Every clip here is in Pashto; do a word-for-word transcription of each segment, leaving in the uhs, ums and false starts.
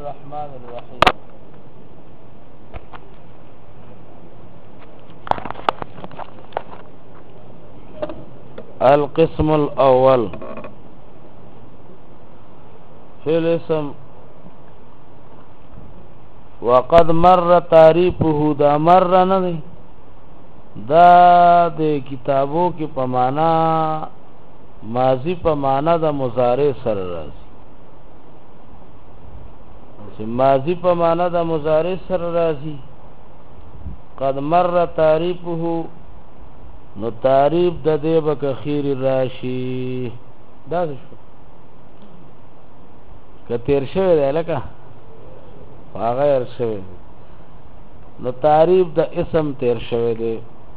الرحمن الرحيم. القسم الأول في الاسم وقد مر تعریفه دا مر نه دی دا د کتابو کې په معنا ماضی په معنا د مضارع سره راځي چې ماضی په معنا د مضارع سره راځي. قد مر تعریفه نو تعریف د دې به خیر راشي دا شو که تیر شوی دی لکه غیر شوی نو تعریف د اسم تیر شوی دی.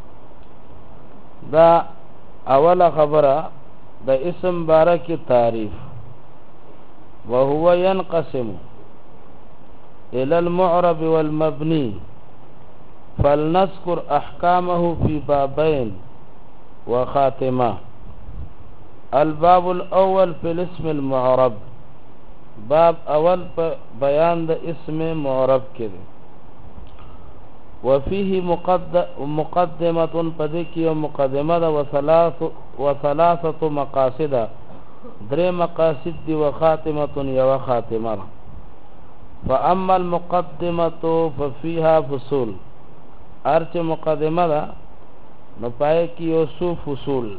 دا اوله خبره د اسم باره کې تعریف وهو ينقسم الى المعرب والمبني فلنذكر احكامه في بابين وخاتمه. الباب الاول في الاسم المعرب باب اول په بیان د اسم معرب کې دی. وفيه مقدمه پدې کې یو مقدمه ده وثلاث وثلاثه مقاصد درې مقاصد دي وخاتمه یو خاتمه. فاما المقدمه ففيها فصول ارچ مقدمه ده نو پای کې یو څو فصول.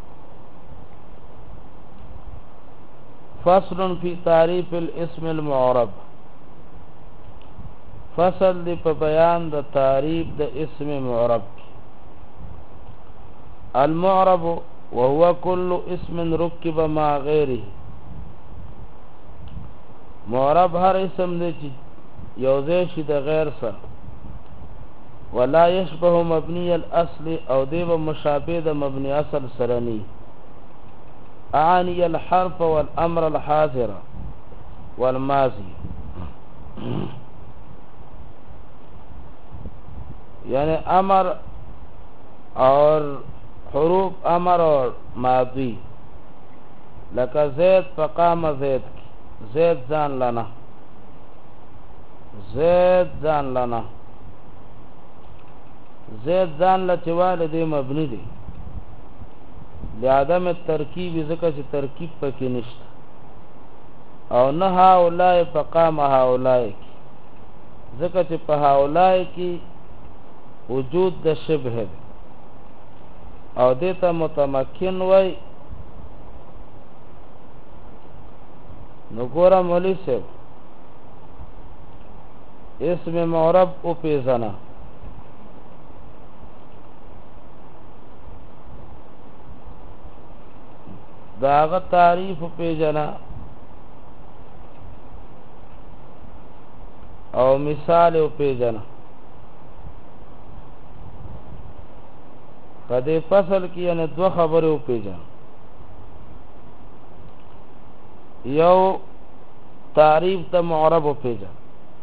فصل في تعريف الاسم المعرب فصل دی په بیان د تعریف د اسم معرب. المعرب وهو كل اسم ركب مع غيره معرب هر اسم دی چې یوځای شي د غیر سره ولا يشبه مبني الاصل او دی به مشابه د مبني اصل سره ني. اعني الحرف والامر الحاضر والماضي یعنی امر اور حروف امر اور ماضی لکه زید فقام زید زید ځان لنا زید ځان لنا زید ځان لچواله دی مبني دی لعدم الترکیب ذکر چې ترکیب پکې نشته او نه هؤلاء فقام هؤلاء ذکر چې په هؤلاء کې وجود د شبه او دیتا متمکن وای. نو ګوره مولی صاحب اسم معرب او پیژنه داغه تعریف پیژنه او مثال او پیژنه. په دې فصل کې یعنی دوه خبرې او پیژنه. یو تعریف د معرب او پیژنه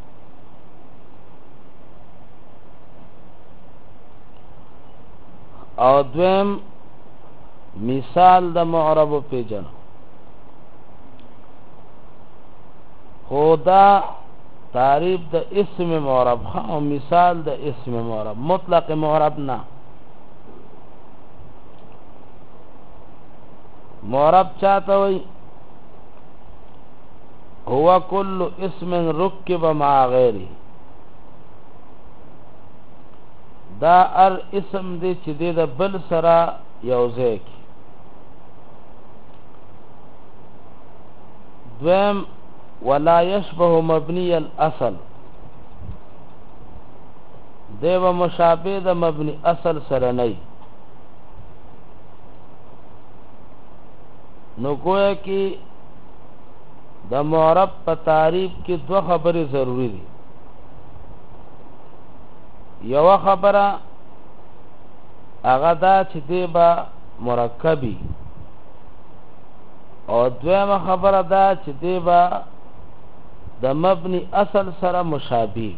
او دویم مثال د معرب او پیژنه. خدا تعریف د اسم معرب او مثال د اسم معرب مطلق معرب نه. معرب چاته وي هو كل اسم ركب مع غيره دا ار اسم دی چې د بل سره یوځای کی. دویم ولا يشبه مبني الاصل دیو مشابه د مبني اصل سره نه. نو گویا کی د معرب په تعریف کې دوه خبرې ضروری دي. یو خبره هغه دا چې دی با مرکبی او دویمه خبره دا چې دی با د مبني اصل سره مشابه.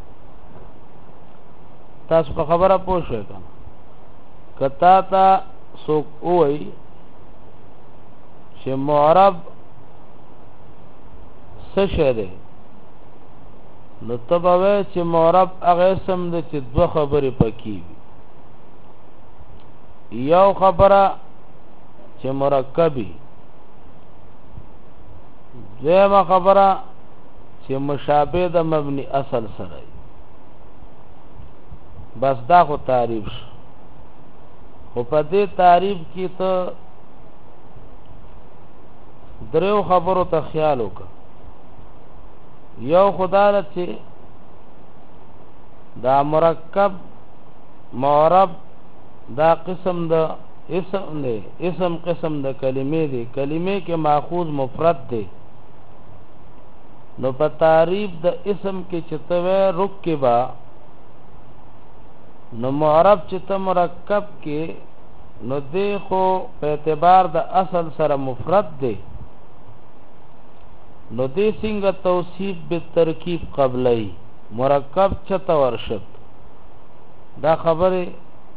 تاسو په خبره پوه شئ کنه کتا تا څوک وای چې معرب څه شه دی نو تبوی چې معرب هغه اسم دی چې دو خبرې پکې وي یو خبره چې مرکبی دویمه خبره چې مشابه د مبنی اصل سره بس دا خو تعریف شو خو په دې تعریف کې ته دریو خبرو ته خیال وکړه یو خدای چې دا مرکب معرب دا قسم د اسم دی اسم قسم د کلمې دی کلمې کې ماخوذ مفرد دی نو په تعریف د اسم کې چې ته رکبا نو معرب چې ته مرکب کې نو دی خو په اعتبار د اصل سره مفرد دی نو دی څنګه توصیف به ترکیب قبلی مرکب چته ورشد دا خبره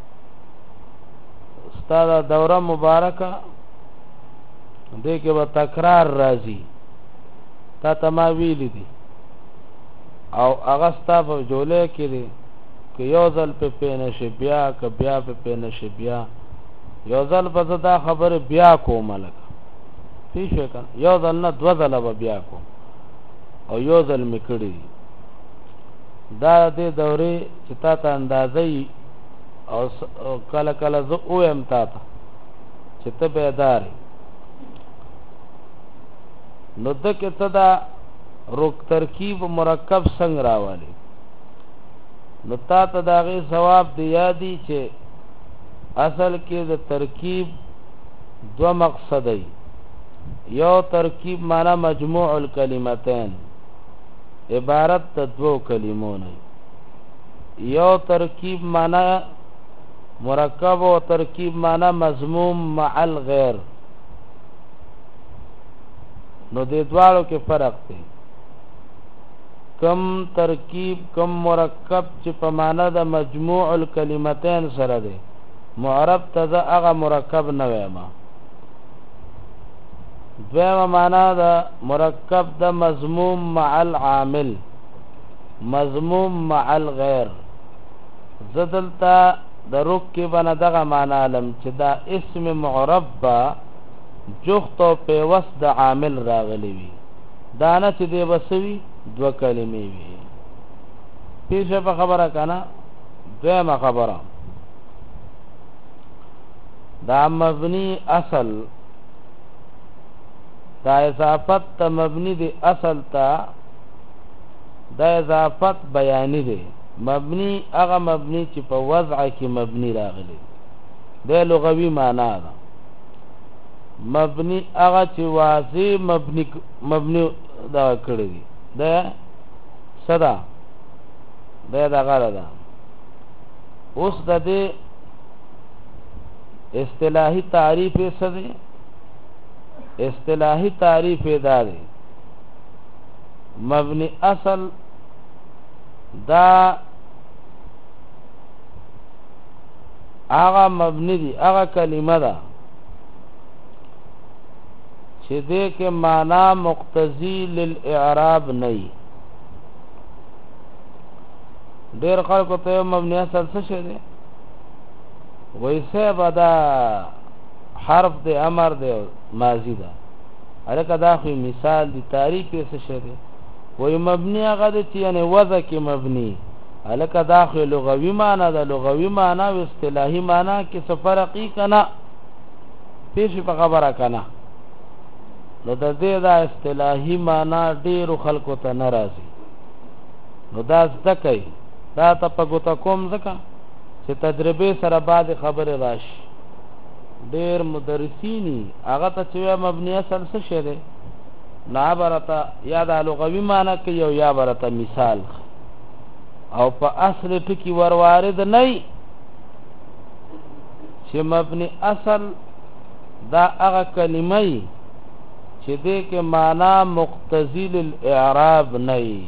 استاد دوره مبارکه دې کې به تکرار راځي تا تما ویلی دي او هغه ستا په جوله کې دي که یو ځل په پینه شي بیا که بیا په پینه شي بیا یو ځل په دا خبره بیا کومه لکه پیش وکړه یو ځل نه دو ځله به بیا کوم او یو ځل مې کړي دا دې دورې چې تا ته اندازې او کله کله زه اویم تا ته چې ته بیدار نو دکې ته دا رک ترکیب مرکب څنګه راوالی نو تا ته د هغې ثواب دی یادي چې اصل کې د ترکیب دو مقصدی یو ترکیب معنا مجموع الکلمتین عبارت د دو کلمو نه یو ترکیب معنا مرکب او ترکیب معنا مضموم مع الغیر نو دې دواړو کې فرق دی کم ترکیب کم مرکب چې په معنا د مجموع الکلمتین سره دی معرب ته هغه مرکب نه وایم دویمه معنا د مرکب د مضموم مع العامل مضموم مع الغیر زدلتا د رک کې بنا دغه معنا علم چې دا اسم معرب با جخت او پیوست د عامل راغلی وي دانه چې دی بسوي دو کلمې وي پیښه په خبره کنه دویمه خبره دا مبنی اصل دا اضافت تا مبنی دی اصل تا دا اضافت بیانی دی مبنی اغا مبنی چې په وضع کې مبنی راغلی دا لغوی معنا ده مبنی اغا چې واضح مبنی مبنی دا کړی دی دا صدا دا دا غره ده اوس د دې اصطلاحی تعریف څه دی اصطلاحی تعریف دا دی مبنی اصل دا آغا مبنی دی آغا کلمه دا چې دې کې معنا مقتضی للاعراب نئی ډیر خلکو ته مبنی اصل څه شي دی ویسه بدا حرف دی امر دی ماضی دا الکه دا خو مثال دی تعریف څه شي دی وی مبنی هغه دی چې یعنی وضع کې مبنی الکه دا خو لغوی معنی دا لغوی معنی او اصطلاحی معنی کې څه فرقی کنا پیش په خبره کنا نو د دې دا اصطلاحی معنی ډیرو خلکو ته ناراضي نو دا ځکه دا ته په ګوته کوم ځکه چې تجربه سره بعد خبره راشي ډیر مدرسینی هغه ته چې مبنی اصل څه شه ده نا برته یا د لغوی معنی کې یو یا برته مثال او په اصل ټکی ور وارد نه چې مبنی اصل دا هغه کلمه چې دې کې معنا مقتضی للاعراب نه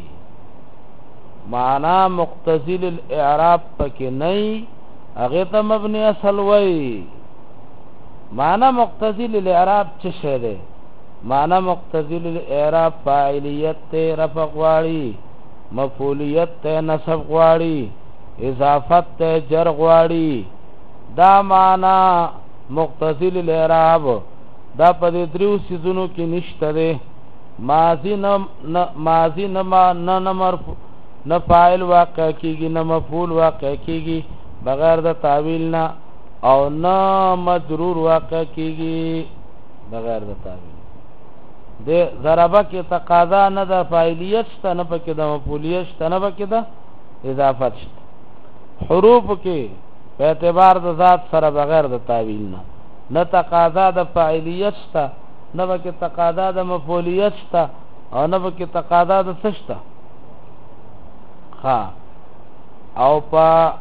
معنا مقتضی للاعراب پکې نه هغه ته مبنی اصل وای معنا مقتضی للاعراب څه شه ده معنا مقتضی للاعراب فاعلیت ته رفع غواړي مفعولیت ته نسب غواړي اضافت ته جر غواړي دا معنا مقتضی الاعراب دا په دې دریو سيزونو کې نشته ده ماضی نه ماضی نه نه نه مرفوع نه فاعل واقع کیږي نه مفعول واقع کیږي بغیر د تعویل نه او نه مجرور واقع کیږي بغیر د تعویل د ضربه کې تقاضا نه د فاعلیت شته نه پکې د مفعولیت شته نه پکې د اضافت شته حروف کې په اعتبار د ذات سره بغیر د تعویل نه نه تقاضا د فاعلیت شته نه پکې تقاضا د مفعولیت شته او نه پکې تقاضا د څه شته ها او په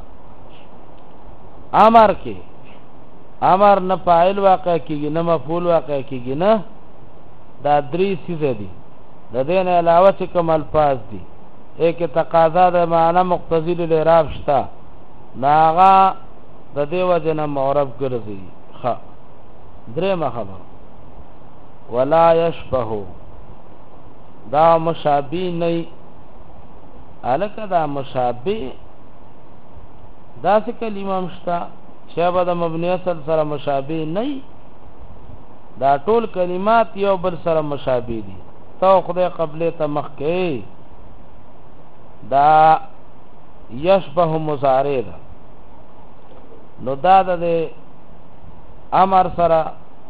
امر کې امر نه فاعل واقع کیږي نه مفعول واقع کیږي نه دا درې سیزه دي د دې نه علاوه چې کوم الفاظ دي یک تقاضا د معنا مقتضی الاعراب شته ناغه د دې وجه نه معرب ګرځي ها درې خبر ولا يشبه دا مشابه نه الکه دا مشابه دا څه کلمه مشتا شابه د مبنی اصل سره مشابه نه دا ټول کلمات یو بل سره مشابه دي تو خدای قبله ته مخکې دا یشبه مضارع ده نو دا د امر سره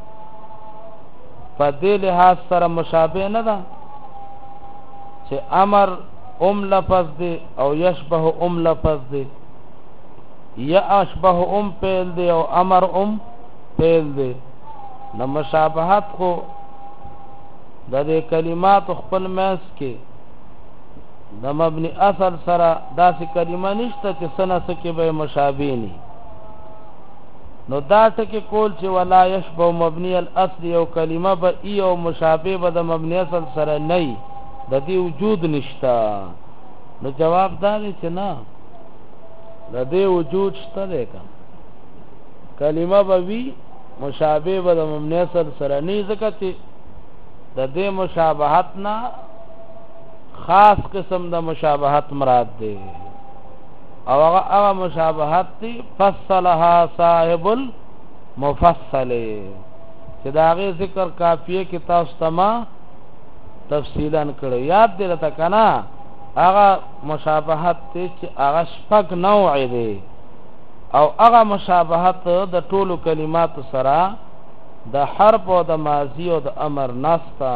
په دې لحاظ سره مشابه نه ده چې امر ام لفظ دی او یشبه ام لفظ دی یا اشبه ام پیل دی او امر ام پیل دی نو مشابهت خو د دې کلمات خپل ماس کې د مبني اصل سره داسې کلمه نشته چې سنه سکه به مشابه ني نو دا ټکي کول چې ولا يشبه مبني الاصل یو کلمه به ای او مشابه به د مبني اصل سره نه د دې وجود نشتا نو جواب دا دی چې نه د دې وجود شته ده کلمه به وی مشابه به د مبني اصل سره نه ځکه چې د دې مشابهت نه خاص قسم د مشابهت مراد دی او هغه هغه مشابهت دی فصلها صاحب المفصل چې دا غي ذکر کافیه کې تاسو تما تفصیلا کړو یاد دې لته کنه هغه مشابهت ته چې هغه شپږ نوع دی او هغه مشابهت د ټولو کلمات سره د حرف او د ماضی او د امر نستا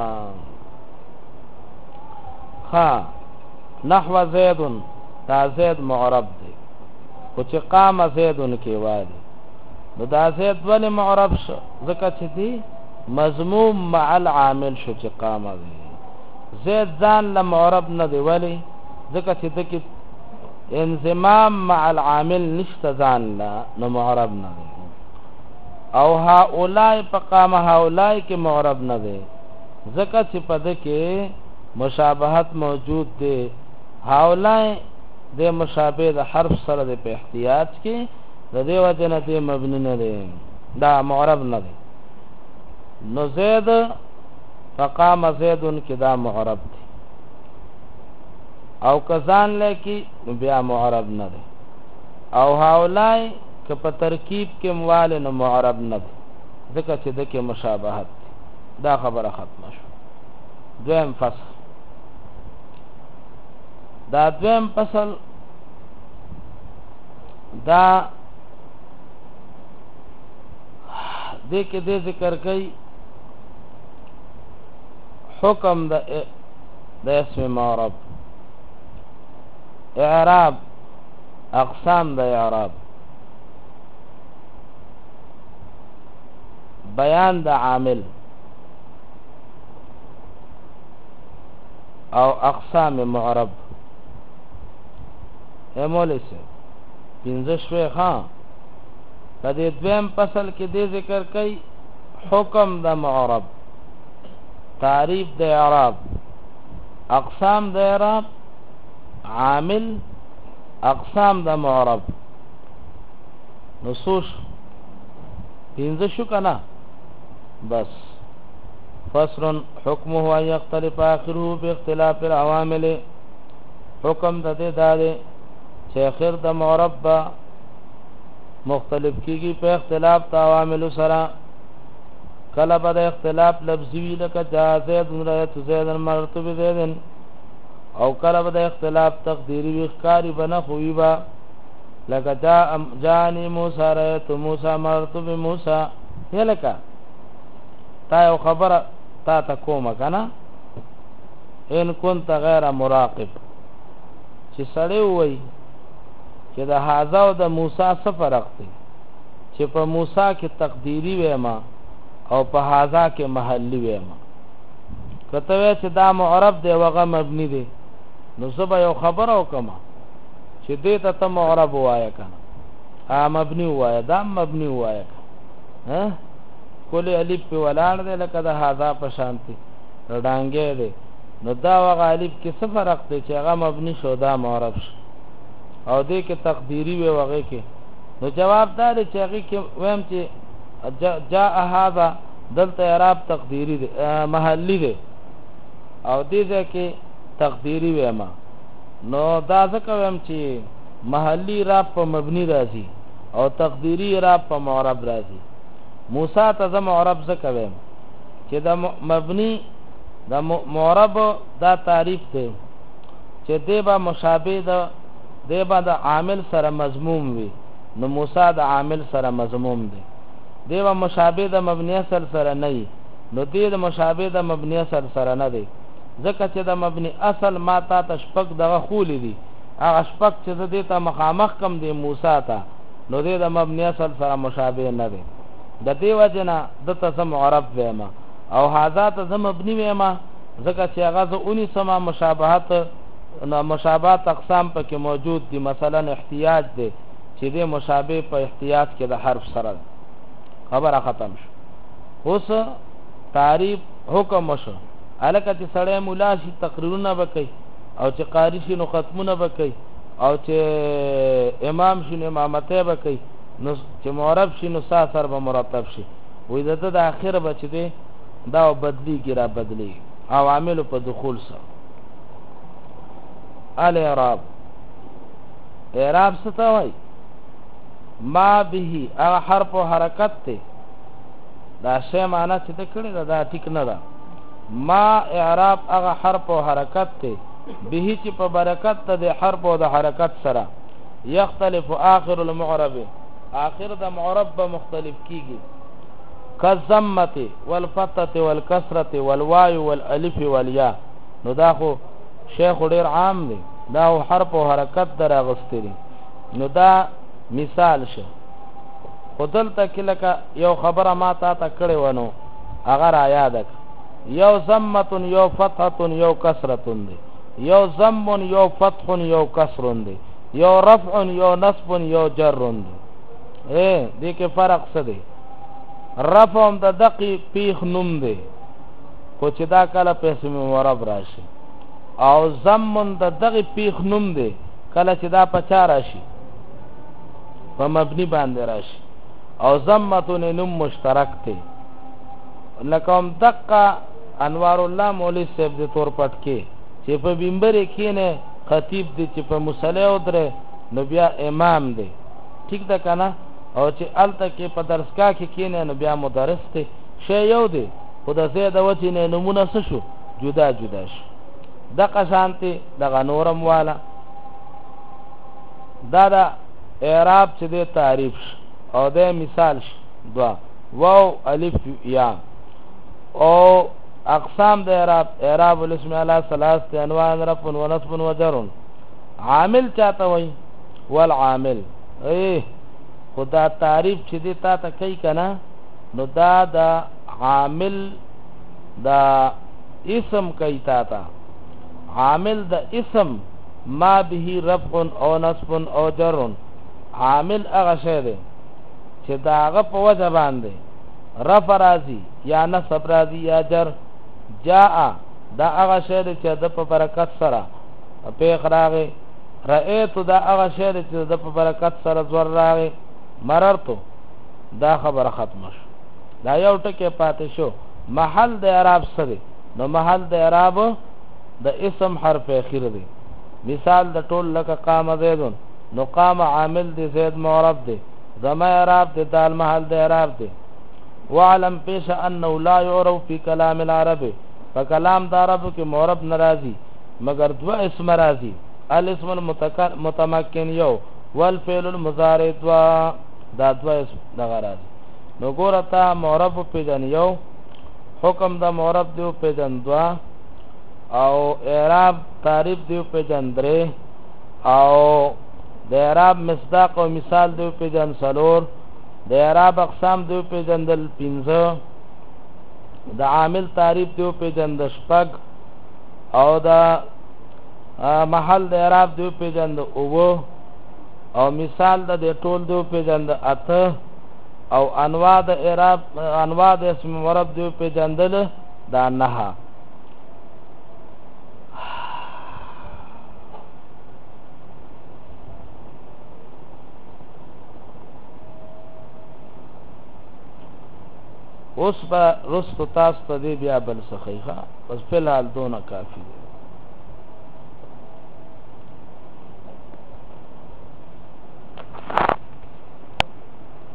ها نحو زید دا زید معرب دی او چې قام زیدن کې وایي نو دا زید ولې معرب شو ځکه چې دی مضموم مع العامل شو چې قام دی زید ځان له معرب نه دی ولی ځکه چې دکې انضمام مع العامل نشته ځان له نو معرب نه دی او هؤلاء فقام هؤلاء کې معرب نه دی ځکه چې په دکې مشابهت موجود دی هؤلاء د مشابه د حرف سره د په احتیاج کې د دې وجه نه دی مبني نه دی دا معرب نه دی نو زید فقام زیدن کې دا معرب دی او کزان لکی بیا معرب نه دی او هؤلاء که په ترکیب کې مواله نو معرب نه دی ځکه چې دغه مشابهت دا خبره ختمه شو دویم فصل دا دویم فصل دا دې کې دې ذکر کوي حکم د د اسم معرب اعراب اقسام د اعراب بیان د عامل او اقسام معرب همولی سے پینزه شوی خان تا دی دویم پسل کی دی ذکر کئی حکم د معرب تعریف د اعراب اقسام د اعراب عامل اقسام د معرب نصوص پینزه شو کنا بس فصل حكمه أن يختلف آخره باختلاف العوامل حکم د دې دا دی چې اخر د معرب با مختلف کیږي په اختلاف د عوامل سره. کله به د اختلاف لفظي وي لکه جاء زید رأیت زید مررت بزید، او کله به د اختلاف تقدیری وي ښکاري به نه خوي به لکه جاء جاءني موسی رأیت موسی مررت بموسی. یا لکه تا یو خبره تا ته کومه که نه ان كنت غیر مراقب، چې سړی ووایي چې د هذا او د موسی څه فرق دی، چې په موسی کې تقدیری ویما او په هذا کې محلی ویما. کته وی چې دا معرب دی وغه مبني دی، نو زه به یو خبره وکم چې دې ته ته معرب ووایه کنه ا مبني ووایه دا مبني ووایه ها کل الف په ولاړ دی لکه د هذا په شانتي ډانګې دی، نو دا وغه الف کې څه فرق دی چې هغه مبني شو دا معرب شو او دې کې تقدیری وی وغه کې. نو جواب دا دی چې هغه کې ویم چې جاء هذا دلته اعراب تقدیری دی محلی دی او دې ځکه تقدیری ویما. نو دا ځکه ویم چې محلی اعراب په مبني راځي او تقدیری اعراب په معرب راځي. موسی ته زم معرب ځکه ویم چې دا مبني دا معرب دا تعریف دی چې دی با مشابه ده دی با د عامل سره مضموم وي، نو موسی د عامل سره مضموم دی. دی با مشابه د مبنی اصل سره نه وي، نو دی د مشابه د مبنی اصل سره نه دی. ځکه چې د مبنی اصل ما تا ته شپږ دغه خولی دي، هغه شپږ چې زه دې ته مخامخ کم دی موسی ته، نو دی د مبنی اصل سره مشابه نه دی. د دې وجه نه دته زه معرب ویما او هذا ته زه مبني ویما ځکه چې هغه زه اونې سما مشابهت نو مشابهت اقسام پکې موجود دي. مثلا احتیاج دی چې دې مشابه په احتیاج کې د حرف سره خبره ختم شو. اوس تعریف حکم شو الکه چې سړی مولا شي تقریرونه وکړي او چې قاری شي نو ختمونه وکړي او چې امام شي نو امامته وکړي، نو چې معرب شي نو سا سر به مرتب شي. وې دته د اخر بچ دی دا بدلی کی را بدلی عوامل په دخول سره. الاعراب اعراب څه ته وایي؟ ما به هغه حرف او حرکت ته دا شی معنا چې ته کړی دا ټیک نه ده. ما اعراب هغه حرف او حرکت ته به چې په برکت ته د حرف او د حرکت سره یختلف آخر المعرب آخر د معرب به مختلف کیږي کالضمه والفتحه والکسره والواو والالف والیا. نو دا خو شیخ ډیر عام دی، دا حرف او حرکت دراغستې دي. نو دا مثال شه خودل تک لکه یو خبره ما تا ته کړې ونو هغه را یاد کړه. یو ضمه یو فتحه یو کسره دی، یو ضم یو فتح یو کسر دی، یو رفع یو نصب یو جر دی. اے دې کې فرق څه دی؟ رفع هم د دقی پیخ نوم دی خو چې دا کله په اسم معرب راشي، او ضم د دغه پیخ نوم دی کله چې دا پچا راشي په مبني باندې راشي، او ضمتون نوم مشترک دی. لکه هم دقه انوار الله مولوی صاحب د تور پټ کې چې په بمبرې کېنه خطیب دی چې په مصلی ودرې نو بیا امام دی، ٹھیک ده کنه؟ او چې الته کې په درسګاه کې کېنه نو بیا مدرس دی. شی یو دی خو د زیاده وجې نه نومونه څه شو جدا جدا شو. دغه شانتي دغه نورم والا دا دا اعراب چې دی تعریف شو او د مثال شو دوا واو الف یا. او اقسام د اعراب اعراب الاسم علی ثلاثه انواع رفع و نصب و جر. عامل چاته وای؟ والعامل ای خدا تعریف چې دی تا ته کوي کنه، نو دا دا عامل دا اسم کوي تا ته. عامل د اسم ما به رفع او نصب او جر. عامل هغه شی دی چې دا هغه په وجه باندې رفع راځي یا نصب راځي یا جر. جاء دا هغه شی دی چې د په برکت سره پیغ راغی. رأیت دا هغه شی دی چې د په برکت سره زور راغی. مررتو دا خبره ختم شو. دا یو ټکی پاتې شو. محل د اعراب سره نو محل د اعراب د اسم حرف اخیر دی. مثال د ټول لکه قام زیدون نو قام عامل دی زید معرب دی زما اعراب دی دال محل دی اعراب دی وعلم پیش انه لا يعرف في كلام العرب فکلام د عرب کې معرب ناراضي مگر دوا اسم راضي الاسم المتمکن یو والفعل المضارع دوا دا دوا اسم دغه راضي نو ګوره تا معرب پیژن یو حکم د معرب دیو پیژن دوا او اعراب تعریف دیو پیژن درې او د اعراب مصداق او مثال دیو پیژن سلور د اعراب اقسام دیو پیژن دل پنځه د عامل تعریف دیو پیژن د شپږ او د محل د اعراب دیو پیژن د اوو او مثال د ټول دیو پیژن د اته او انواع د اعراب انواع د اسم معرب دیو پیژندل دا نه اوس به رستو تاسو ته دی بیا بل څه خیخه بس فلحال دونه کافی دی